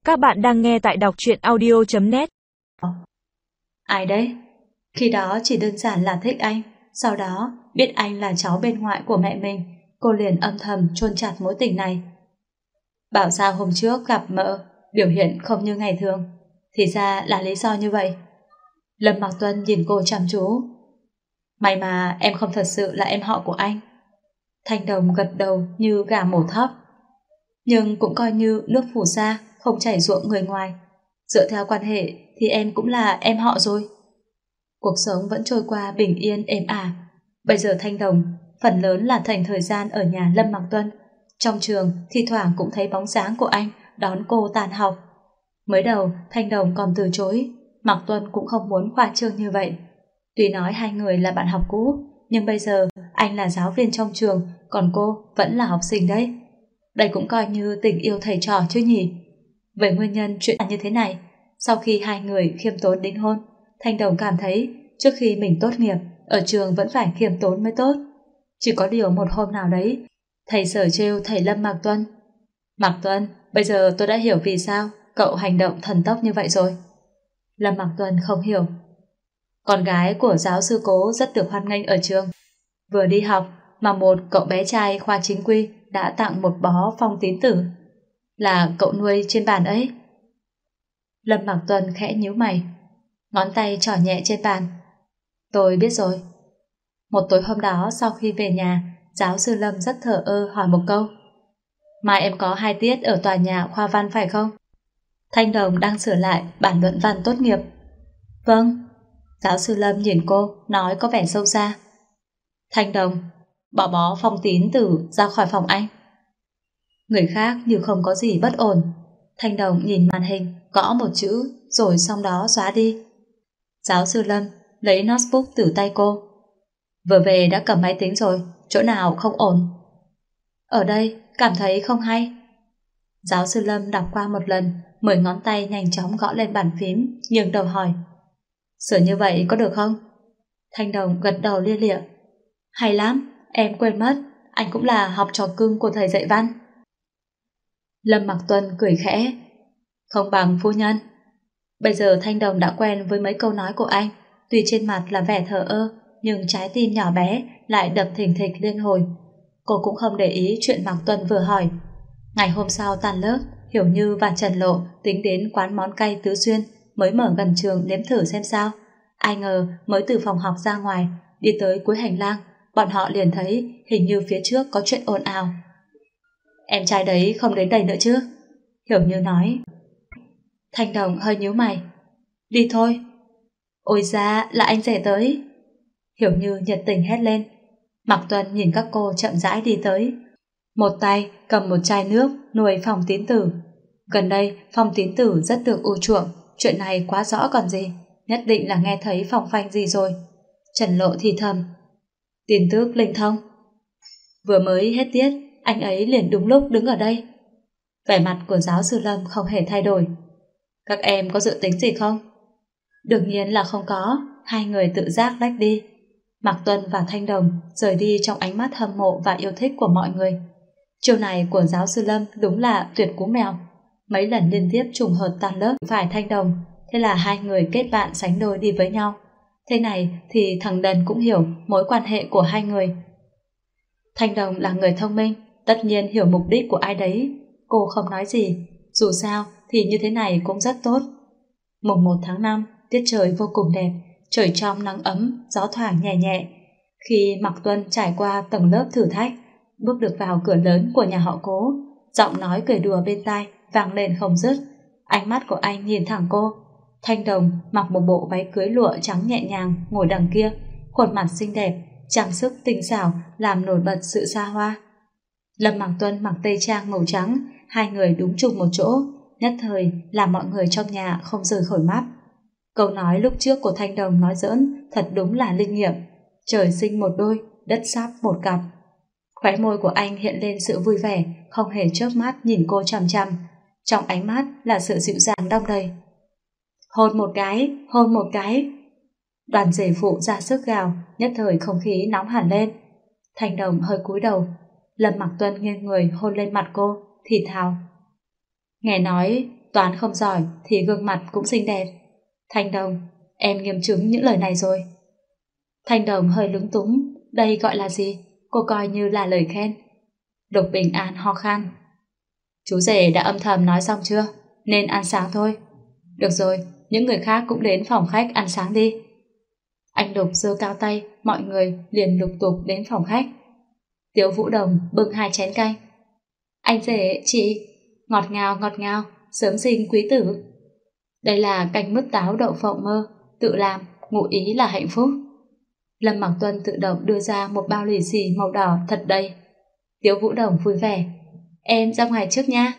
Các bạn đang nghe tại đọc truyện audio.net. Ai đấy? Khi đó chỉ đơn giản là thích anh, sau đó biết anh là cháu bên ngoại của mẹ mình, cô liền âm thầm chôn chặt mối tình này. Bảo sao hôm trước gặp mợ, biểu hiện không như ngày thường, thì ra là lý do như vậy. Lâm Mặc Tuân nhìn cô chăm chú. May mà em không thật sự là em họ của anh. Thanh Đồng gật đầu như gà mổ thóc. Nhưng cũng coi như nước phù sa, không chảy ruộng người ngoài. Dựa theo quan hệ thì em cũng là em họ rồi. Cuộc sống vẫn trôi qua bình yên êm ả. Bây giờ Thanh Đồng phần lớn là thành thời gian ở nhà Lâm Mặc Tuân. Trong trường thi thoảng cũng thấy bóng dáng của anh đón cô tan học. Mới đầu Thanh Đồng còn từ chối, Mặc Tuân cũng không muốn khoa trương như vậy. Tuy nói hai người là bạn học cũ, nhưng bây giờ anh là giáo viên trong trường, còn cô vẫn là học sinh đấy. Đây cũng coi như tình yêu thầy trò chứ nhỉ. Về nguyên nhân chuyện là như thế này, sau khi hai người khiêm tốn đính hôn, Thanh Đồng cảm thấy trước khi mình tốt nghiệp, ở trường vẫn phải khiêm tốn mới tốt. Chỉ có điều một hôm nào đấy, thầy Sở trêu thầy Lâm Mặc Tuân. Mặc Tuân, bây giờ tôi đã hiểu vì sao cậu hành động thần tốc như vậy rồi. Lâm Mặc Tuân không hiểu. Con gái của giáo sư Cố rất được hoan nghênh ở trường. Vừa đi học mà một cậu bé trai khoa chính quy đã tặng một bó phong tín tử. Là cậu nuôi trên bàn ấy. Lâm Mặc Tuân khẽ nhíu mày, ngón tay trỏ nhẹ trên bàn. Tôi biết rồi. Một tối hôm đó sau khi về nhà, giáo sư Lâm rất thờ ơ hỏi một câu. Mai em có 2 tiết ở tòa nhà khoa văn phải không? Thanh Đồng đang sửa lại bản luận văn tốt nghiệp. Vâng. Giáo sư Lâm nhìn cô, nói có vẻ sâu xa. Thanh Đồng, bỏ bó phong tín tử ra khỏi phòng anh. Người khác như không có gì bất ổn. Thanh Đồng nhìn màn hình, gõ một chữ, rồi sau đó xóa đi. Giáo sư Lâm lấy notebook từ tay cô. Vừa về đã cầm máy tính rồi, chỗ nào không ổn? Ở đây, cảm thấy không hay. Giáo sư Lâm đọc qua một lần, 10 ngón tay nhanh chóng gõ lên bàn phím, nghiêng đầu hỏi. Sửa như vậy có được không? Thanh Đồng gật đầu lia lịa. Hay lắm, em quên mất, anh cũng là học trò cưng của thầy dạy văn. Lâm Mặc Tuân cười khẽ. Không bằng phu nhân. Bây giờ Thanh Đồng đã quen với mấy câu nói của anh, tuy trên mặt là vẻ thờ ơ, nhưng trái tim nhỏ bé lại đập thình thịch liên hồi. Cô cũng không để ý chuyện Mặc Tuân vừa hỏi. Ngày hôm sau tan lớp, Hiểu Như và Trần Lộ tính đến quán món cay Tứ Xuyên mới mở gần trường nếm thử xem sao. Ai ngờ mới từ phòng học ra ngoài, đi tới cuối hành lang, bọn họ liền thấy hình như phía trước có chuyện ồn ào. Em trai đấy không đến đây nữa chứ? Hiểu Như nói. Thanh Đồng hơi nhíu mày. Đi thôi. Ôi ra là anh rể tới. Hiểu Như nhiệt tình hét lên. Mặc Tuân nhìn các cô chậm rãi đi tới. Một tay cầm một chai nước nuôi Phong Tín Tử. Gần đây Phong Tín Tử rất được ưa chuộng, chuyện này quá rõ còn gì, nhất định là nghe thấy phong phanh gì rồi. Trần Lộ thì thầm. Tin tức linh thông. Vừa mới hết tiết, anh ấy liền đúng lúc đứng ở đây. Vẻ mặt của giáo sư Lâm không hề thay đổi. Các em có dự tính gì không? Đương nhiên là không có. Hai người tự giác lách đi. Mạc Tuân và Thanh Đồng rời đi trong ánh mắt hâm mộ và yêu thích của mọi người. Chiều này của giáo sư Lâm đúng là tuyệt cú mèo. Mấy lần liên tiếp trùng hợp tan lớp phải Thanh Đồng, thế là hai người kết bạn sánh đôi đi với nhau. Thế này thì thằng Đần cũng hiểu mối quan hệ của hai người. Thanh Đồng là người thông minh, tất nhiên hiểu mục đích của ai đấy. Cô không nói gì, dù sao thì như thế này cũng rất tốt. Mùng 1 tháng 5, tiết trời vô cùng đẹp, trời trong nắng ấm, gió thoảng nhẹ nhẹ. Khi Mạc Tuân trải qua tầng lớp thử thách, bước được vào cửa lớn của nhà họ Cố, giọng nói cười đùa bên tai vang lên không dứt. Ánh mắt của anh nhìn thẳng cô. Thanh Đồng mặc một bộ váy cưới lụa trắng nhẹ nhàng ngồi đằng kia, khuôn mặt xinh đẹp, trang sức tinh xảo làm nổi bật sự xa hoa. Lâm Mạc Tuân mặc tây trang màu trắng, hai người đúng chung một chỗ, nhất thời làm mọi người trong nhà không rời khỏi mắt. Câu nói lúc trước của Thanh Đồng nói giỡn thật đúng là linh nghiệm. Trời sinh một đôi, đất sắp một cặp. Khóe môi của anh hiện lên sự vui vẻ, không hề chớp mắt nhìn cô chằm chằm. Trong ánh mắt là sự dịu dàng đong đầy. Hôn một cái, hôn một cái. Đoàn rể phụ ra sức gào, nhất thời không khí nóng hẳn lên. Thanh Đồng hơi cúi đầu. Lâm Mạc Tuân nghiêng người hôn lên mặt cô, thì thào. Nghe nói toán không giỏi thì gương mặt cũng xinh đẹp. Thanh Đồng, em nghiệm chứng những lời này rồi. Thanh Đồng hơi lúng túng, đây gọi là gì? Cô coi như là lời khen. Lục Bình An ho khan. Chú rể đã âm thầm nói xong chưa? Nên ăn sáng thôi. Được rồi, những người khác cũng đến phòng khách ăn sáng đi. Anh Lục giơ cao tay, mọi người liền lục tục đến phòng khách. Tiếu Vũ Đồng bưng 2 chén canh. Anh rể, chị, ngọt ngào, sớm sinh quý tử. Đây là canh mứt táo đậu phộng mơ, tự làm, ngụ ý là hạnh phúc. Lâm Mặc Tuân tự động đưa ra một bao lì xì màu đỏ thật đầy. Tiếu Vũ Đồng vui vẻ. Em ra ngoài trước nha.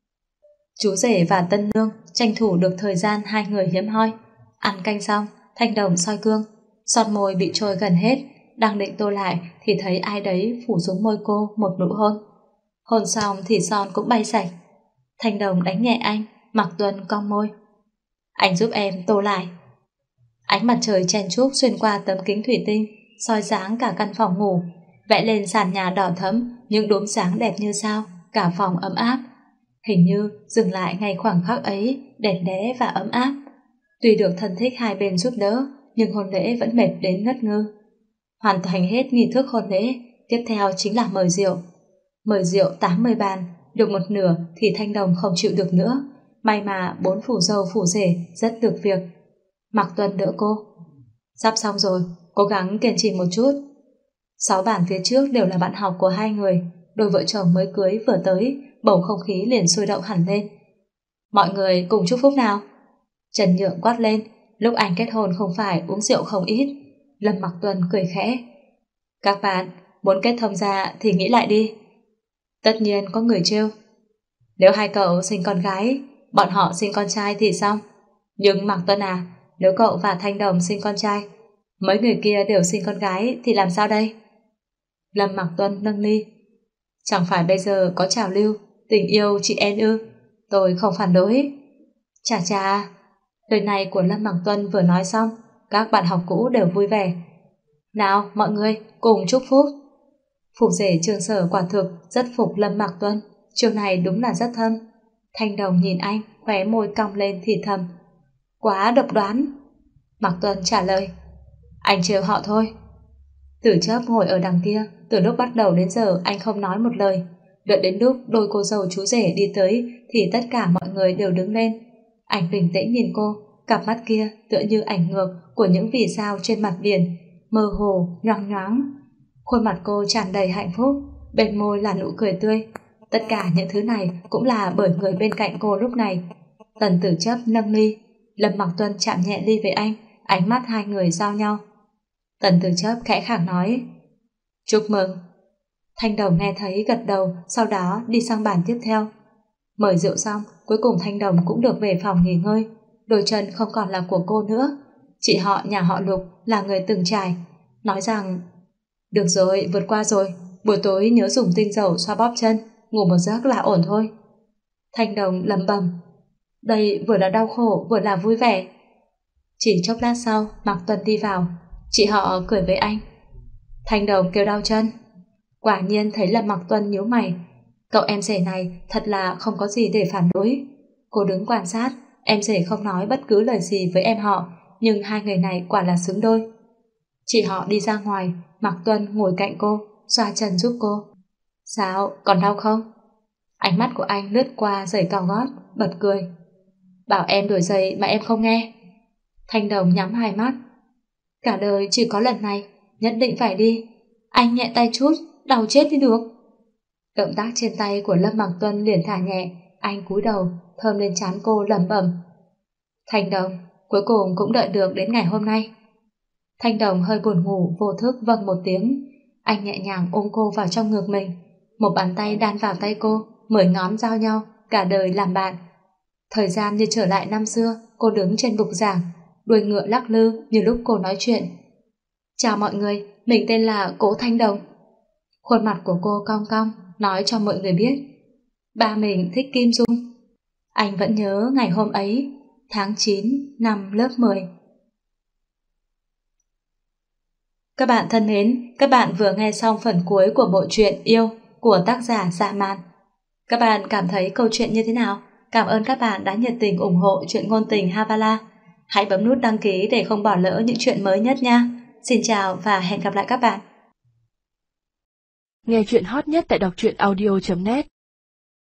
Chú rể và tân nương tranh thủ được thời gian hai người hiếm hoi. Ăn canh xong, Thanh Đồng soi gương, son môi bị trôi gần hết, đang định tô lại thì thấy ai đấy phủ xuống môi cô một nụ hôn. Hôn xong thì son cũng bay sạch. Thanh Đồng đánh nhẹ anh, Mặc Tuân cong môi. Anh giúp em tô lại. Ánh mặt trời chen chúc xuyên qua tấm kính thủy tinh, soi sáng cả căn phòng ngủ, vẽ lên sàn nhà đỏ thẫm những đốm sáng đẹp như sao, cả phòng ấm áp. Hình như dừng lại ngay khoảnh khắc ấy, đẹp đẽ và ấm áp. Tuy được thân thích hai bên giúp đỡ, nhưng hôn lễ vẫn mệt đến ngất ngư. Hoàn thành hết nghi thức hôn lễ, tiếp theo chính là mời rượu. Mời rượu 80 bàn, được một nửa thì Thanh Đồng không chịu được nữa. May mà 4 phủ dâu phủ rể rất được việc. Mặc Tuân đỡ cô. Sắp xong rồi, cố gắng kiên trì một chút. 6 bàn phía trước đều là bạn học của hai người. Đôi vợ chồng mới cưới vừa tới, bầu không khí liền sôi động hẳn lên. Mọi người cùng chúc phúc nào. Trần Nhượng quát lên, lúc anh kết hôn không phải uống rượu không ít. Lâm Mặc Tuân cười khẽ. Các bạn, muốn kết thông gia thì nghĩ lại đi. Tất nhiên có người trêu. Nếu hai cậu sinh con gái, bọn họ sinh con trai thì xong. Nhưng Mặc Tuân à, nếu cậu và Thanh Đồng sinh con trai, mấy người kia đều sinh con gái thì làm sao đây? Lâm Mặc Tuân nâng ly. Chẳng phải bây giờ có trào lưu tình yêu chị em ư? Tôi không phản đối. Chà chà, lời này của Lâm Mặc Tuân vừa nói xong, các bạn học cũ đều vui vẻ. Nào mọi người cùng chúc phúc. Phục rể Trương Sở quả thực rất phục Lâm Mặc Tuân, chiều này đúng là rất thâm. Thanh Đồng nhìn anh, khóe môi cong lên thì thầm. Quá độc đoán. Mặc Tuân trả lời. Anh trêu họ thôi. Tử Chấp ngồi ở đằng kia, từ lúc bắt đầu đến giờ anh không nói một lời. Đợi đến lúc đôi cô dâu chú rể đi tới thì tất cả mọi người đều đứng lên. Anh bình tĩnh nhìn cô, cặp mắt kia tựa như ảnh ngược của những vì sao trên mặt biển, mơ hồ, nhoáng nhoáng. Khuôn mặt cô tràn đầy hạnh phúc, bên môi là nụ cười tươi. Tất cả những thứ này cũng là bởi người bên cạnh cô lúc này. Tần Tử Chấp nâng ly, Lâm Mặc Tuân chạm nhẹ ly với anh, ánh mắt hai người giao nhau. Tần Tử Chấp khẽ khàng nói, chúc mừng. Thanh Đồng nghe thấy gật đầu, sau đó đi sang bàn tiếp theo. Mời rượu xong, cuối cùng Thanh Đồng cũng được về phòng nghỉ ngơi. Đôi chân không còn là của cô nữa. Chị họ nhà họ Lục là người từng trải, nói rằng được rồi, vượt qua rồi, buổi tối nhớ dùng tinh dầu xoa bóp chân, ngủ một giấc là ổn thôi. Thanh Đồng lẩm bẩm, đây vừa là đau khổ vừa là vui vẻ. Chỉ chốc lát sau, Mạc Tuân đi vào, chị họ cười với anh. Thanh Đồng kêu đau chân. Quả nhiên thấy Lâm Mặc Tuân nhíu mày. Cậu em rể này thật là không có gì để phản đối. Cô đứng quan sát, em rể không nói bất cứ lời gì với em họ, nhưng hai người này quả là xứng đôi. Chị họ đi ra ngoài, Mạc Tuân ngồi cạnh cô, xoa chân giúp cô. Sao, còn đau không? Ánh mắt của anh lướt qua giày cao gót, bật cười. Bảo em đổi giày mà em không nghe. Thanh Đồng nhắm hai mắt. Cả đời chỉ có lần này, nhất định phải đi. Anh nhẹ tay chút, đau chết đi được. Động tác trên tay của Lâm Mặc Tuân liền thả nhẹ, anh cúi đầu, thơm lên trán cô lẩm bẩm. Thanh Đồng, cuối cùng cũng đợi được đến ngày hôm nay. Thanh Đồng hơi buồn ngủ, vô thức vâng một tiếng. Anh nhẹ nhàng ôm cô vào trong ngực mình, một bàn tay đan vào tay cô, 10 ngón giao nhau, cả đời làm bạn. Thời gian như trở lại năm xưa, cô đứng trên bục giảng, đuôi ngựa lắc lư như lúc cô nói chuyện. Chào mọi người, mình tên là Cố Thanh Đồng. Khuôn mặt của cô cong cong, nói cho mọi người biết. Ba mình thích Kim Dung. Anh vẫn nhớ ngày hôm ấy, tháng 9 năm lớp 10. Các bạn thân mến, các bạn vừa nghe xong phần cuối của bộ truyện Yêu của tác giả Dạ Mạn. Các bạn cảm thấy câu chuyện như thế nào? Cảm ơn các bạn đã nhiệt tình ủng hộ chuyện ngôn tình Havala. Hãy bấm nút đăng ký để không bỏ lỡ những chuyện mới nhất nha. Xin chào và hẹn gặp lại các bạn. Nghe chuyện hot nhất tại đọc truyện audio.net